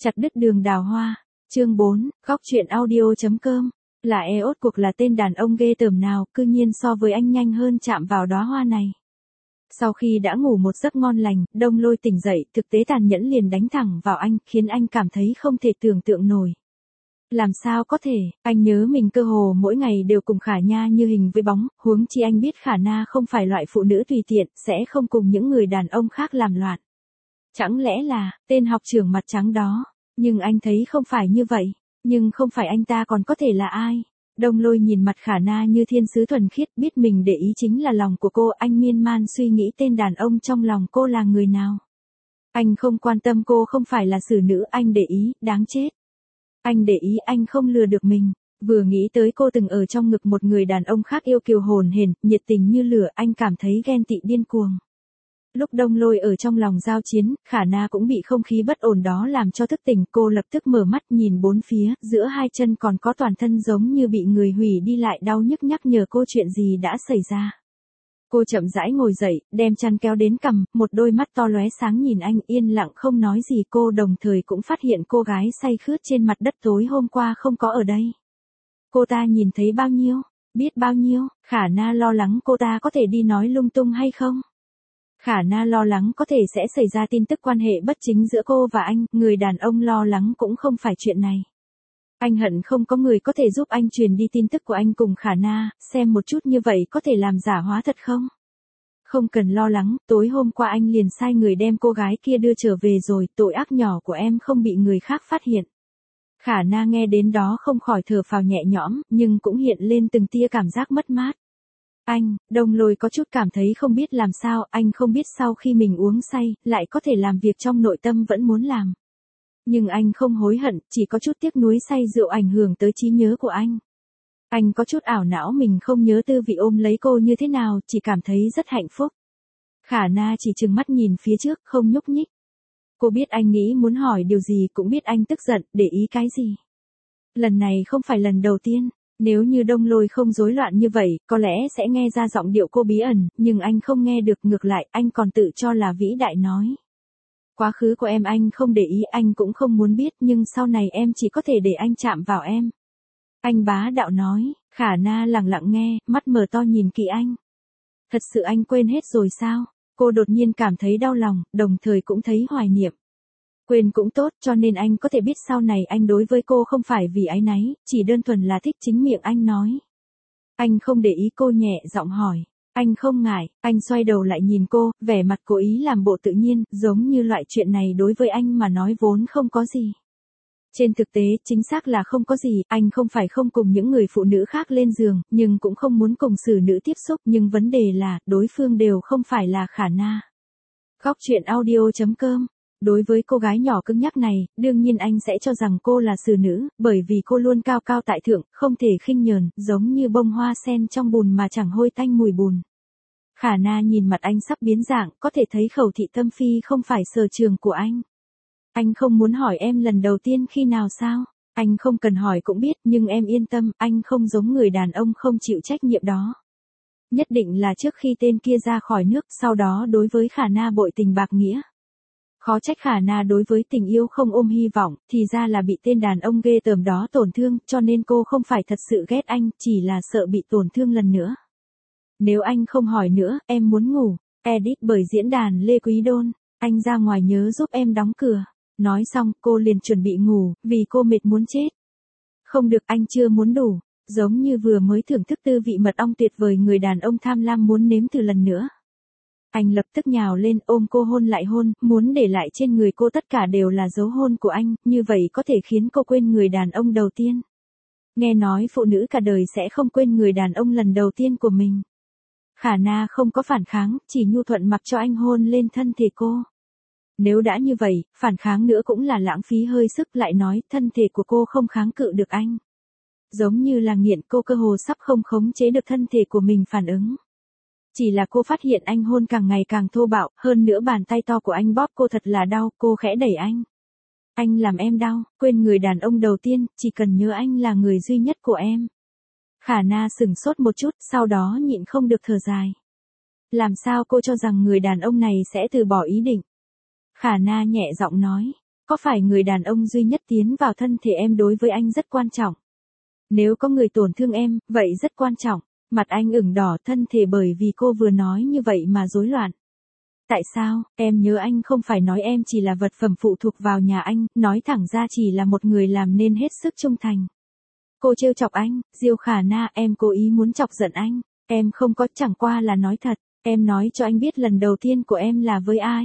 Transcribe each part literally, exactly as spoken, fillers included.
Chặt đứt đường đào hoa. Chương bốn, góc truyện audio.com. Là Eos cuộc là tên đàn ông ghê tởm nào, cư nhiên so với anh nhanh hơn chạm vào đóa hoa này. Sau khi đã ngủ một giấc ngon lành, Đông Lôi tỉnh dậy, thực tế tàn nhẫn liền đánh thẳng vào anh, khiến anh cảm thấy không thể tưởng tượng nổi. Làm sao có thể, anh nhớ mình cơ hồ mỗi ngày đều cùng Khả Nha như hình với bóng, huống chi anh biết Khả Na không phải loại phụ nữ tùy tiện, sẽ không cùng những người đàn ông khác làm loạn. Chẳng lẽ là, tên học trưởng mặt trắng đó, nhưng anh thấy không phải như vậy, nhưng không phải anh ta còn có thể là ai. Đông Lôi nhìn mặt Khả Na như thiên sứ thuần khiết, biết mình để ý chính là lòng của cô, anh miên man suy nghĩ tên đàn ông trong lòng cô là người nào. Anh không quan tâm cô không phải là xử nữ, anh để ý, đáng chết. Anh để ý anh không lừa được mình, vừa nghĩ tới cô từng ở trong ngực một người đàn ông khác yêu kiều hồn hển, nhiệt tình như lửa, anh cảm thấy ghen tị điên cuồng. Lúc Đông Lôi ở trong lòng giao chiến, Khả Na cũng bị không khí bất ổn đó làm cho thức tỉnh, cô lập tức mở mắt nhìn bốn phía, giữa hai chân còn có toàn thân giống như bị người hủy đi lại đau nhức nhắc nhở cô chuyện gì đã xảy ra. Cô chậm rãi ngồi dậy, đem chăn kéo đến cằm, một đôi mắt to lóe sáng nhìn anh, yên lặng không nói gì. Cô đồng thời cũng phát hiện cô gái say khướt trên mặt đất tối hôm qua không có ở đây. Cô ta nhìn thấy bao nhiêu, biết bao nhiêu, Khả Na lo lắng cô ta có thể đi nói lung tung hay không. Khả Na lo lắng có thể sẽ xảy ra tin tức quan hệ bất chính giữa cô và anh, người đàn ông lo lắng cũng không phải chuyện này. Anh hận không có người có thể giúp anh truyền đi tin tức của anh cùng Khả Na, xem một chút như vậy có thể làm giả hóa thật không? Không cần lo lắng, tối hôm qua anh liền sai người đem cô gái kia đưa trở về rồi, tội ác nhỏ của em không bị người khác phát hiện. Khả Na nghe đến đó không khỏi thở phào nhẹ nhõm, nhưng cũng hiện lên từng tia cảm giác mất mát. Anh, Đông Lôi có chút cảm thấy không biết làm sao, anh không biết sau khi mình uống say, lại có thể làm việc trong nội tâm vẫn muốn làm. Nhưng anh không hối hận, chỉ có chút tiếc nuối say rượu ảnh hưởng tới trí nhớ của anh. Anh có chút ảo não mình không nhớ tư vị ôm lấy cô như thế nào, chỉ cảm thấy rất hạnh phúc. Khả Na chỉ trừng mắt nhìn phía trước, không nhúc nhích. Cô biết anh nghĩ muốn hỏi điều gì, cũng biết anh tức giận, để ý cái gì. Lần này không phải lần đầu tiên, nếu như Đông Lôi không rối loạn như vậy, có lẽ sẽ nghe ra giọng điệu cô bí ẩn, nhưng anh không nghe được, ngược lại, anh còn tự cho là vĩ đại nói. Quá khứ của em anh không để ý, anh cũng không muốn biết, nhưng sau này em chỉ có thể để anh chạm vào em. Anh bá đạo nói. Khả Na lặng lặng nghe, mắt mở to nhìn kỹ anh. Thật sự anh quên hết rồi sao? Cô đột nhiên cảm thấy đau lòng, đồng thời cũng thấy hoài niệm. Quên cũng tốt, cho nên anh có thể biết sau này anh đối với cô không phải vì áy náy, chỉ đơn thuần là thích, chính miệng anh nói. Anh không để ý, cô nhẹ giọng hỏi. Anh không ngại, anh xoay đầu lại nhìn cô, vẻ mặt cố ý làm bộ tự nhiên, giống như loại chuyện này đối với anh mà nói vốn không có gì. Trên thực tế, chính xác là không có gì, anh không phải không cùng những người phụ nữ khác lên giường, nhưng cũng không muốn cùng xử nữ tiếp xúc, nhưng vấn đề là, đối phương đều không phải là Khả Na. Góc truyện audio.com. Đối với cô gái nhỏ cứng nhắc này, đương nhiên anh sẽ cho rằng cô là xử nữ, bởi vì cô luôn cao cao tại thượng, không thể khinh nhờn, giống như bông hoa sen trong bùn mà chẳng hôi tanh mùi bùn. Khả Na nhìn mặt anh sắp biến dạng, có thể thấy khẩu thị tâm phi không phải sở trường của anh. Anh không muốn hỏi em lần đầu tiên khi nào sao? Anh không cần hỏi cũng biết, nhưng em yên tâm, anh không giống người đàn ông không chịu trách nhiệm đó. Nhất định là trước khi tên kia ra khỏi nước, sau đó đối với Khả Na bội tình bạc nghĩa. Khó trách Khả Na đối với tình yêu không ôm hy vọng, thì ra là bị tên đàn ông ghê tởm đó tổn thương, cho nên cô không phải thật sự ghét anh, chỉ là sợ bị tổn thương lần nữa. Nếu anh không hỏi nữa, em muốn ngủ. Edit bởi diễn đàn Lê Quý Đôn. Anh ra ngoài nhớ giúp em đóng cửa. Nói xong, cô liền chuẩn bị ngủ, vì cô mệt muốn chết. Không được, anh chưa muốn đủ. Giống như vừa mới thưởng thức tư vị mật ong tuyệt vời, người đàn ông tham lam muốn nếm thử lần nữa. Anh lập tức nhào lên, ôm cô hôn lại hôn, muốn để lại trên người cô tất cả đều là dấu hôn của anh, như vậy có thể khiến cô quên người đàn ông đầu tiên. Nghe nói phụ nữ cả đời sẽ không quên người đàn ông lần đầu tiên của mình. Khả Na không có phản kháng, chỉ nhu thuận mặc cho anh hôn lên thân thể cô. Nếu đã như vậy, phản kháng nữa cũng là lãng phí hơi sức, lại nói, thân thể của cô không kháng cự được anh. Giống như là nghiện, cô cơ hồ sắp không khống chế được thân thể của mình phản ứng. Chỉ là cô phát hiện anh hôn càng ngày càng thô bạo, hơn nữa bàn tay to của anh bóp cô thật là đau, cô khẽ đẩy anh. Anh làm em đau, quên người đàn ông đầu tiên, chỉ cần nhớ anh là người duy nhất của em. Khả Na sửng sốt một chút, sau đó nhịn không được thở dài. Làm sao cô cho rằng người đàn ông này sẽ từ bỏ ý định? Khả Na nhẹ giọng nói, có phải người đàn ông duy nhất tiến vào thân thể em đối với anh rất quan trọng? Nếu có người tổn thương em, vậy rất quan trọng. Mặt anh ửng đỏ, thân thể bởi vì cô vừa nói như vậy mà rối loạn. Tại sao? Em nhớ anh không phải nói em chỉ là vật phẩm phụ thuộc vào nhà anh, nói thẳng ra chỉ là một người làm nên hết sức trung thành. Cô trêu chọc anh, Diêu Khả Na, em cố ý muốn chọc giận anh. Em không có, chẳng qua là nói thật. Em nói cho anh biết lần đầu tiên của em là với ai.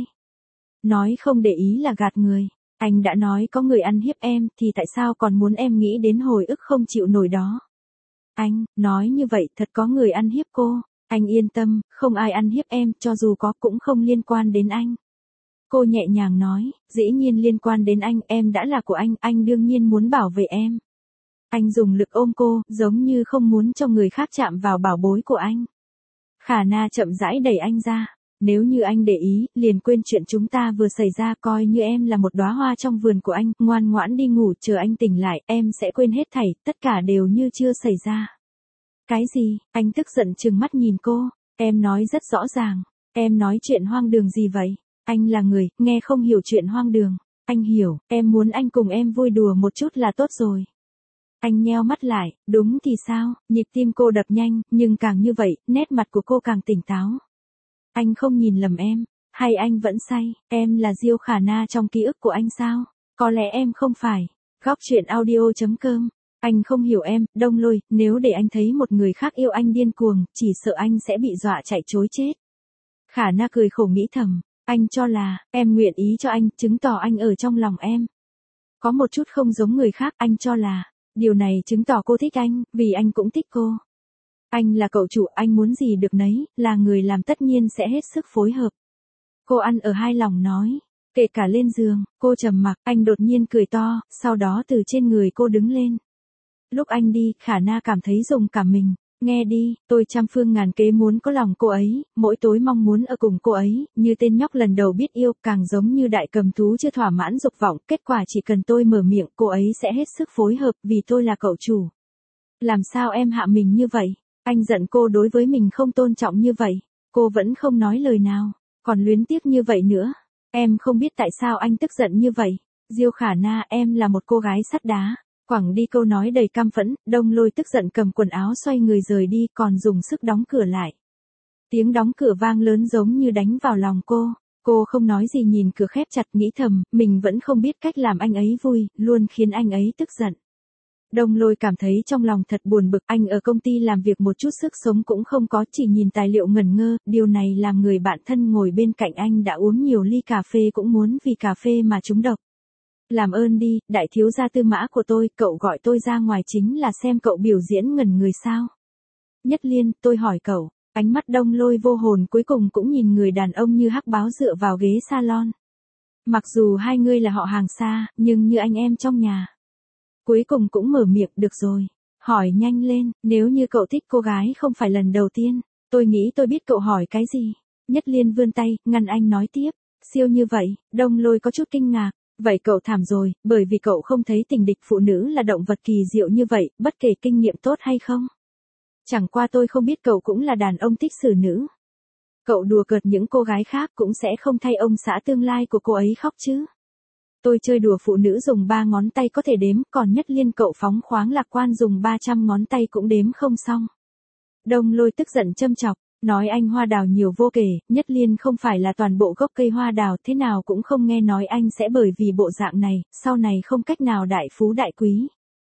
Nói không để ý là gạt người. Anh đã nói có người ăn hiếp em thì tại sao còn muốn em nghĩ đến hồi ức không chịu nổi đó. Anh, nói như vậy thật có người ăn hiếp cô. Anh yên tâm, không ai ăn hiếp em, cho dù có cũng không liên quan đến anh. Cô nhẹ nhàng nói, dĩ nhiên liên quan đến anh, em đã là của anh, anh đương nhiên muốn bảo vệ em. Anh dùng lực ôm cô, giống như không muốn cho người khác chạm vào bảo bối của anh. Khả Na chậm rãi đẩy anh ra. Nếu như anh để ý, liền quên chuyện chúng ta vừa xảy ra, coi như em là một đóa hoa trong vườn của anh, ngoan ngoãn đi ngủ, chờ anh tỉnh lại, em sẽ quên hết thảy, tất cả đều như chưa xảy ra. Cái gì? Anh tức giận trừng mắt nhìn cô. Em nói rất rõ ràng. Em nói chuyện hoang đường gì vậy? Anh là người, nghe không hiểu chuyện hoang đường. Anh hiểu, em muốn anh cùng em vui đùa một chút là tốt rồi. Anh nheo mắt lại, đúng thì sao? Nhịp tim cô đập nhanh, nhưng càng như vậy, nét mặt của cô càng tỉnh táo. Anh không nhìn lầm em, hay anh vẫn say, em là Diêu Khả Na trong ký ức của anh sao? Có lẽ em không phải. Góc truyện audio chấm com. Anh không hiểu em, Đông Lôi, nếu để anh thấy một người khác yêu anh điên cuồng, chỉ sợ anh sẽ bị dọa chạy trối chết. Khả Na cười khổ nghĩ thầm, anh cho là, em nguyện ý cho anh, chứng tỏ anh ở trong lòng em. Có một chút không giống người khác, anh cho là, điều này chứng tỏ cô thích anh, vì anh cũng thích cô. Anh là cậu chủ, anh muốn gì được nấy, là người làm tất nhiên sẽ hết sức phối hợp. Cô ăn ở hai lòng nói, kể cả lên giường, cô trầm mặc, anh đột nhiên cười to, sau đó từ trên người cô đứng lên. Lúc anh đi, Khả Na cảm thấy rùng cả mình, nghe đi, tôi trăm phương ngàn kế muốn có lòng cô ấy, mỗi tối mong muốn ở cùng cô ấy, như tên nhóc lần đầu biết yêu, càng giống như đại cầm thú chưa thỏa mãn dục vọng, kết quả chỉ cần tôi mở miệng, cô ấy sẽ hết sức phối hợp, vì tôi là cậu chủ. Làm sao em hạ mình như vậy? Anh giận cô đối với mình không tôn trọng như vậy, cô vẫn không nói lời nào, còn luyến tiếc như vậy nữa. Em không biết tại sao anh tức giận như vậy. Diêu Khả Na, em là một cô gái sắt đá. Quẳng đi câu nói đầy căm phẫn, Đông Lôi tức giận cầm quần áo xoay người rời đi, còn dùng sức đóng cửa lại. Tiếng đóng cửa vang lớn giống như đánh vào lòng cô. Cô không nói gì nhìn cửa khép chặt, nghĩ thầm, mình vẫn không biết cách làm anh ấy vui, luôn khiến anh ấy tức giận. Đông Lôi cảm thấy trong lòng thật buồn bực, anh ở công ty làm việc một chút sức sống cũng không có, chỉ nhìn tài liệu ngẩn ngơ, điều này làm người bạn thân ngồi bên cạnh anh đã uống nhiều ly cà phê cũng muốn vì cà phê mà trúng độc. Làm ơn đi, đại thiếu gia Tư Mã của tôi, cậu gọi tôi ra ngoài chính là xem cậu biểu diễn ngẩn người sao. Nhất Liên, tôi hỏi cậu, ánh mắt Đông Lôi vô hồn cuối cùng cũng nhìn người đàn ông như hắc báo dựa vào ghế salon. Mặc dù hai người là họ hàng xa, nhưng như anh em trong nhà. Cuối cùng cũng mở miệng, được rồi. Hỏi nhanh lên, nếu như cậu thích cô gái không phải lần đầu tiên, tôi nghĩ tôi biết cậu hỏi cái gì. Nhất Liên vươn tay, ngăn anh nói tiếp. Siêu như vậy, Đông Lôi có chút kinh ngạc. Vậy cậu thảm rồi, bởi vì cậu không thấy tình địch phụ nữ là động vật kỳ diệu như vậy, bất kể kinh nghiệm tốt hay không. Chẳng qua tôi không biết cậu cũng là đàn ông thích xử nữ. Cậu đùa cợt những cô gái khác cũng sẽ không thay ông xã tương lai của cô ấy khóc chứ. Tôi chơi đùa phụ nữ dùng ba ngón tay có thể đếm, còn Nhất Liên cậu phóng khoáng lạc quan dùng ba trăm ngón tay cũng đếm không xong. Đông Lôi tức giận châm chọc, nói anh hoa đào nhiều vô kể, Nhất Liên không phải là toàn bộ gốc cây hoa đào, thế nào cũng không nghe nói anh sẽ bởi vì bộ dạng này, sau này không cách nào đại phú đại quý.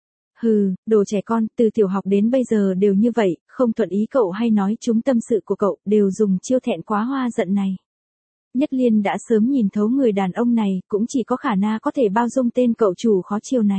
Hừ, đồ trẻ con, từ tiểu học đến bây giờ đều như vậy, không thuận ý cậu hay nói chúng tâm sự của cậu, đều dùng chiêu thẹn quá hoa giận này. Nhất Liên đã sớm nhìn thấu người đàn ông này, cũng chỉ có Khả Na có thể bao dung tên cậu chủ khó chiều này.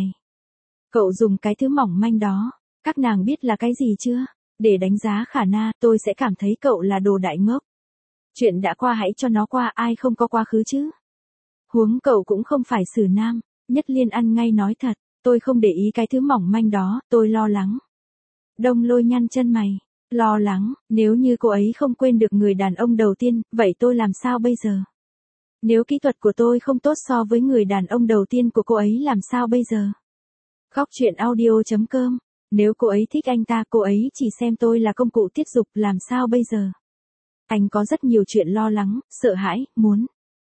Cậu dùng cái thứ mỏng manh đó, các nàng biết là cái gì chưa? Để đánh giá Khả Na, tôi sẽ cảm thấy cậu là đồ đại ngốc. Chuyện đã qua hãy cho nó qua, ai không có quá khứ chứ? Huống cậu cũng không phải xử nam. Nhất Liên ăn ngay nói thật, tôi không để ý cái thứ mỏng manh đó, tôi lo lắng. Đông Lôi nhăn chân mày, lo lắng, nếu như cô ấy không quên được người đàn ông đầu tiên, vậy tôi làm sao bây giờ? Nếu kỹ thuật của tôi không tốt so với người đàn ông đầu tiên của cô ấy làm sao bây giờ? Góc truyện audio chấm com. Nếu cô ấy thích anh ta, cô ấy chỉ xem tôi là công cụ tiết dục, làm sao bây giờ? Anh có rất nhiều chuyện lo lắng, sợ hãi, muốn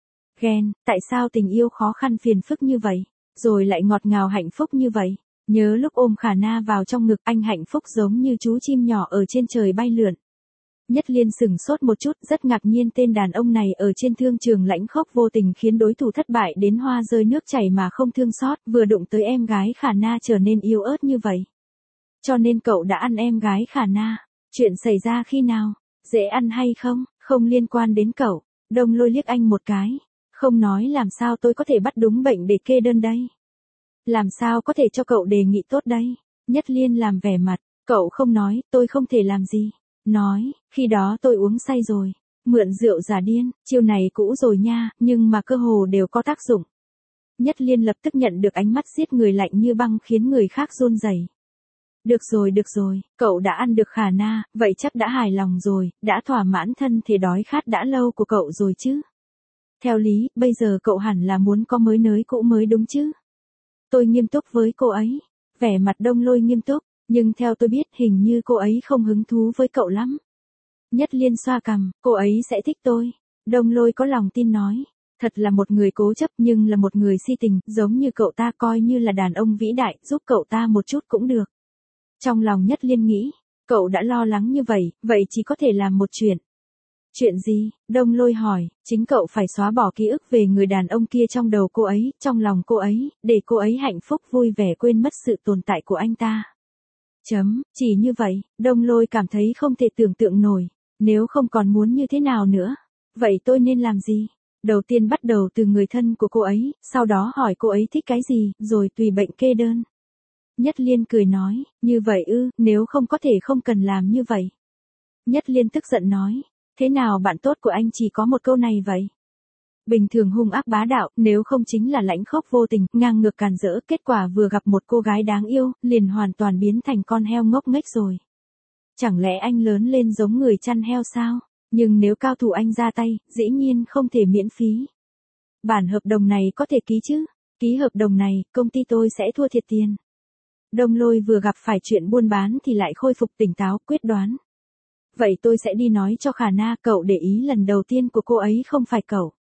Ghen, tại sao tình yêu khó khăn phiền phức như vậy, rồi lại ngọt ngào hạnh phúc như vậy. Nhớ lúc ôm Khả Na vào trong ngực, anh hạnh phúc giống như chú chim nhỏ ở trên trời bay lượn. Nhất Liên sừng sốt một chút, rất ngạc nhiên tên đàn ông này ở trên thương trường lãnh khốc vô tình khiến đối thủ thất bại đến hoa rơi nước chảy mà không thương xót, vừa đụng tới em gái Khả Na trở nên yếu ớt như vậy. Cho nên cậu đã ăn em gái Khả Na. Chuyện xảy ra khi nào? Dễ ăn hay không? Không liên quan đến cậu. Đông Lôi liếc anh một cái. Không nói làm sao tôi có thể bắt đúng bệnh để kê đơn đây. Làm sao có thể cho cậu đề nghị tốt đây? Nhất Liên làm vẻ mặt. Cậu không nói, tôi không thể làm gì. Nói, khi đó tôi uống say rồi. Mượn rượu giả điên, chiêu này cũ rồi nha, nhưng mà cơ hồ đều có tác dụng. Nhất Liên lập tức nhận được ánh mắt giết người lạnh như băng khiến người khác run rẩy. Được rồi được rồi, cậu đã ăn được Khả Na, vậy chắc đã hài lòng rồi, đã thỏa mãn thân thể đói khát đã lâu của cậu rồi chứ. Theo lý, bây giờ cậu hẳn là muốn có mới nới cũ mới đúng chứ. Tôi nghiêm túc với cô ấy. Vẻ mặt Đông Lôi nghiêm túc, nhưng theo tôi biết hình như cô ấy không hứng thú với cậu lắm. Nhất Liên xoa cằm, cô ấy sẽ thích tôi. Đông Lôi có lòng tin nói. Thật là một người cố chấp nhưng là một người si tình, giống như cậu ta coi như là đàn ông vĩ đại, giúp cậu ta một chút cũng được. Trong lòng Nhất Liên nghĩ, cậu đã lo lắng như vậy, vậy chỉ có thể làm một chuyện. Chuyện gì? Đông Lôi hỏi, chính cậu phải xóa bỏ ký ức về người đàn ông kia trong đầu cô ấy, trong lòng cô ấy, để cô ấy hạnh phúc vui vẻ quên mất sự tồn tại của anh ta. Chấm, chỉ như vậy, Đông Lôi cảm thấy không thể tưởng tượng nổi, nếu không còn muốn như thế nào nữa. Vậy tôi nên làm gì? Đầu tiên bắt đầu từ người thân của cô ấy, sau đó hỏi cô ấy thích cái gì, rồi tùy bệnh kê đơn. Nhất Liên cười nói, như vậy ư, nếu không có thể không cần làm như vậy. Nhất Liên tức giận nói, thế nào bạn tốt của anh chỉ có một câu này vậy? Bình thường hung ác bá đạo, nếu không chính là lãnh khốc vô tình, ngang ngược càn rỡ, kết quả vừa gặp một cô gái đáng yêu, liền hoàn toàn biến thành con heo ngốc nghếch rồi. Chẳng lẽ anh lớn lên giống người chăn heo sao? Nhưng nếu cao thủ anh ra tay, dĩ nhiên không thể miễn phí. Bản hợp đồng này có thể ký chứ? Ký hợp đồng này, công ty tôi sẽ thua thiệt tiền. Đông Lôi vừa gặp phải chuyện buôn bán thì lại khôi phục tỉnh táo, quyết đoán. Vậy tôi sẽ đi nói cho Khả Na, cậu để ý lần đầu tiên của cô ấy không phải cậu.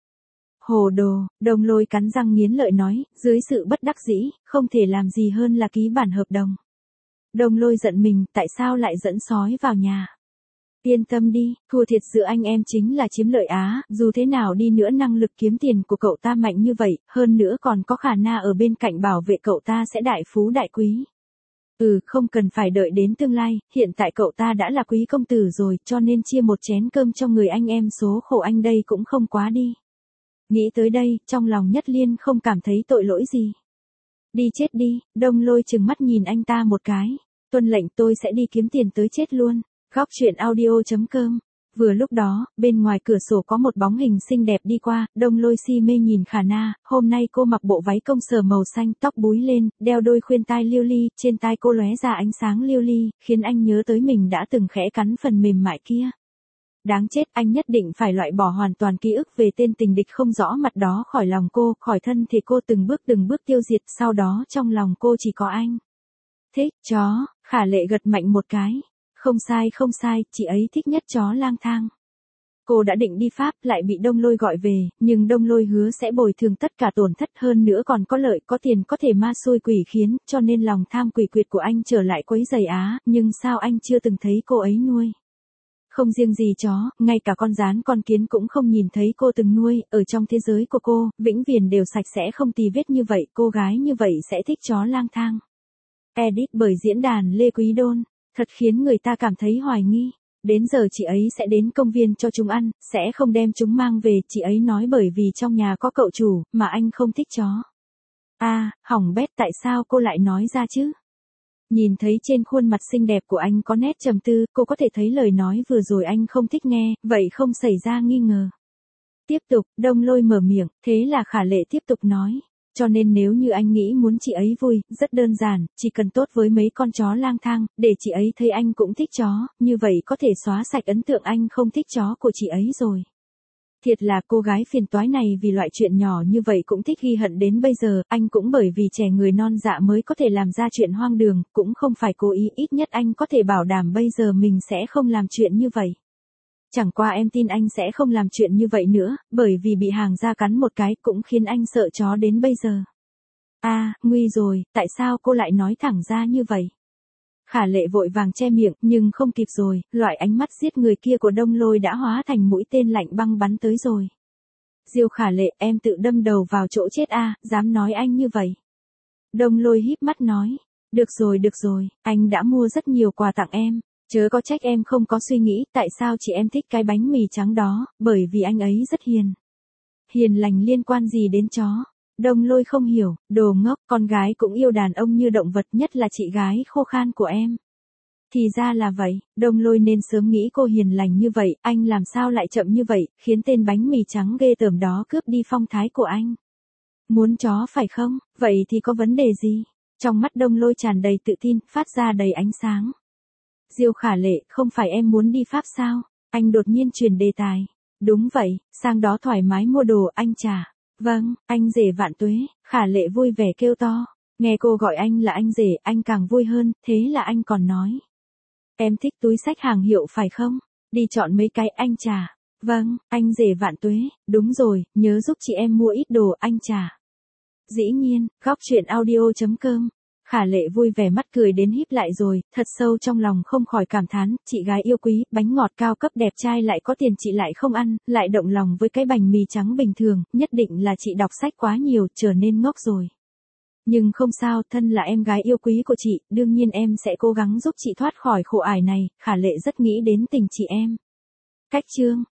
Hồ đồ, Đông Lôi cắn răng nghiến lợi nói, dưới sự bất đắc dĩ, không thể làm gì hơn là ký bản hợp đồng. Đông Lôi giận mình, tại sao lại dẫn sói vào nhà? Yên tâm đi, thua thiệt giữa anh em chính là chiếm lợi á, dù thế nào đi nữa năng lực kiếm tiền của cậu ta mạnh như vậy, hơn nữa còn có Khả Na ở bên cạnh bảo vệ cậu ta sẽ đại phú đại quý. Ừ, không cần phải đợi đến tương lai, hiện tại cậu ta đã là quý công tử rồi, cho nên chia một chén cơm cho người anh em số khổ anh đây cũng không quá đi. Nghĩ tới đây, trong lòng Nhất Liên không cảm thấy tội lỗi gì. Đi chết đi, Đông Lôi trừng mắt nhìn anh ta một cái. Tuân lệnh, tôi sẽ đi kiếm tiền tới chết luôn. Góc truyện audio chấm com. Vừa lúc đó, bên ngoài cửa sổ có một bóng hình xinh đẹp đi qua, Đông Lôi si mê nhìn Khả Na, hôm nay cô mặc bộ váy công sở màu xanh, tóc búi lên, đeo đôi khuyên tai lưu ly, trên tai cô lóe ra ánh sáng lưu ly, khiến anh nhớ tới mình đã từng khẽ cắn phần mềm mại kia. Đáng chết, anh nhất định phải loại bỏ hoàn toàn ký ức về tên tình địch không rõ mặt đó khỏi lòng cô, khỏi thân thể cô từng bước từng bước tiêu diệt, sau đó trong lòng cô chỉ có anh. Thích chó, Khả Lệ gật mạnh một cái. Không sai không sai, chị ấy thích nhất chó lang thang. Cô đã định đi Pháp lại bị Đông Lôi gọi về, nhưng Đông Lôi hứa sẽ bồi thường tất cả tổn thất hơn nữa còn có lợi có tiền có thể ma xui quỷ khiến, cho nên lòng tham quỷ quyệt của anh trở lại quấy rầy á, nhưng sao anh chưa từng thấy cô ấy nuôi. Không riêng gì chó, ngay cả con gián con kiến cũng không nhìn thấy cô từng nuôi, ở trong thế giới của cô, vĩnh viễn đều sạch sẽ không tì vết như vậy, cô gái như vậy sẽ thích chó lang thang. Edit bởi diễn đàn Lê Quý Đôn. Thật khiến người ta cảm thấy hoài nghi. Đến giờ chị ấy sẽ đến công viên cho chúng ăn, sẽ không đem chúng mang về, chị ấy nói bởi vì trong nhà có cậu chủ, mà anh không thích chó. À, hỏng bét, tại sao cô lại nói ra chứ? Nhìn thấy trên khuôn mặt xinh đẹp của anh có nét trầm tư, cô có thể thấy lời nói vừa rồi anh không thích nghe, vậy không xảy ra nghi ngờ. Tiếp tục, Đông Lôi mở miệng, thế là Khả Lệ tiếp tục nói. Cho nên nếu như anh nghĩ muốn chị ấy vui, rất đơn giản, chỉ cần tốt với mấy con chó lang thang, để chị ấy thấy anh cũng thích chó, như vậy có thể xóa sạch ấn tượng anh không thích chó của chị ấy rồi. Thiệt là cô gái phiền toái này vì loại chuyện nhỏ như vậy cũng thích ghi hận đến bây giờ, anh cũng bởi vì trẻ người non dạ mới có thể làm ra chuyện hoang đường, cũng không phải cố ý, ít nhất anh có thể bảo đảm bây giờ mình sẽ không làm chuyện như vậy. Chẳng qua em tin anh sẽ không làm chuyện như vậy nữa, bởi vì bị hàng gia cắn một cái cũng khiến anh sợ chó đến bây giờ. À, nguy rồi, tại sao cô lại nói thẳng ra như vậy? Khả Lệ vội vàng che miệng, nhưng không kịp rồi, loại ánh mắt giết người kia của Đông Lôi đã hóa thành mũi tên lạnh băng bắn tới rồi. Diêu Khả Lệ, em tự đâm đầu vào chỗ chết à, dám nói anh như vậy. Đông Lôi híp mắt nói, được rồi được rồi, anh đã mua rất nhiều quà tặng em, chớ có trách em không có suy nghĩ tại sao chị em thích cái bánh mì trắng đó, bởi vì anh ấy rất hiền. Hiền lành liên quan gì đến chó? Đông Lôi không hiểu, đồ ngốc, con gái cũng yêu đàn ông như động vật, nhất là chị gái khô khan của em. Thì ra là vậy, Đông Lôi nên sớm nghĩ cô hiền lành như vậy, anh làm sao lại chậm như vậy, khiến tên bánh mì trắng ghê tởm đó cướp đi phong thái của anh. Muốn chó phải không, vậy thì có vấn đề gì? Trong mắt Đông Lôi tràn đầy tự tin, phát ra đầy ánh sáng. Diêu Khả Lệ, không phải em muốn đi Pháp sao? Anh đột nhiên chuyển đề tài. Đúng vậy, sang đó thoải mái mua đồ, anh trả. Vâng, anh rể vạn tuế, Khả Lệ vui vẻ kêu to. Nghe cô gọi anh là anh rể, anh càng vui hơn, thế là anh còn nói. Em thích túi xách hàng hiệu phải không? Đi chọn mấy cái, anh trả. Vâng, anh rể vạn tuế, đúng rồi, nhớ giúp chị em mua ít đồ, anh trả. Dĩ nhiên, góc truyện audio chấm com. Khả Lệ vui vẻ mắt cười đến híp lại rồi, thật sâu trong lòng không khỏi cảm thán, chị gái yêu quý, bánh ngọt cao cấp đẹp trai lại có tiền chị lại không ăn, lại động lòng với cái bánh mì trắng bình thường, nhất định là chị đọc sách quá nhiều, trở nên ngốc rồi. Nhưng không sao, thân là em gái yêu quý của chị, đương nhiên em sẽ cố gắng giúp chị thoát khỏi khổ ải này, Khả Lệ rất nghĩ đến tình chị em. Cách chương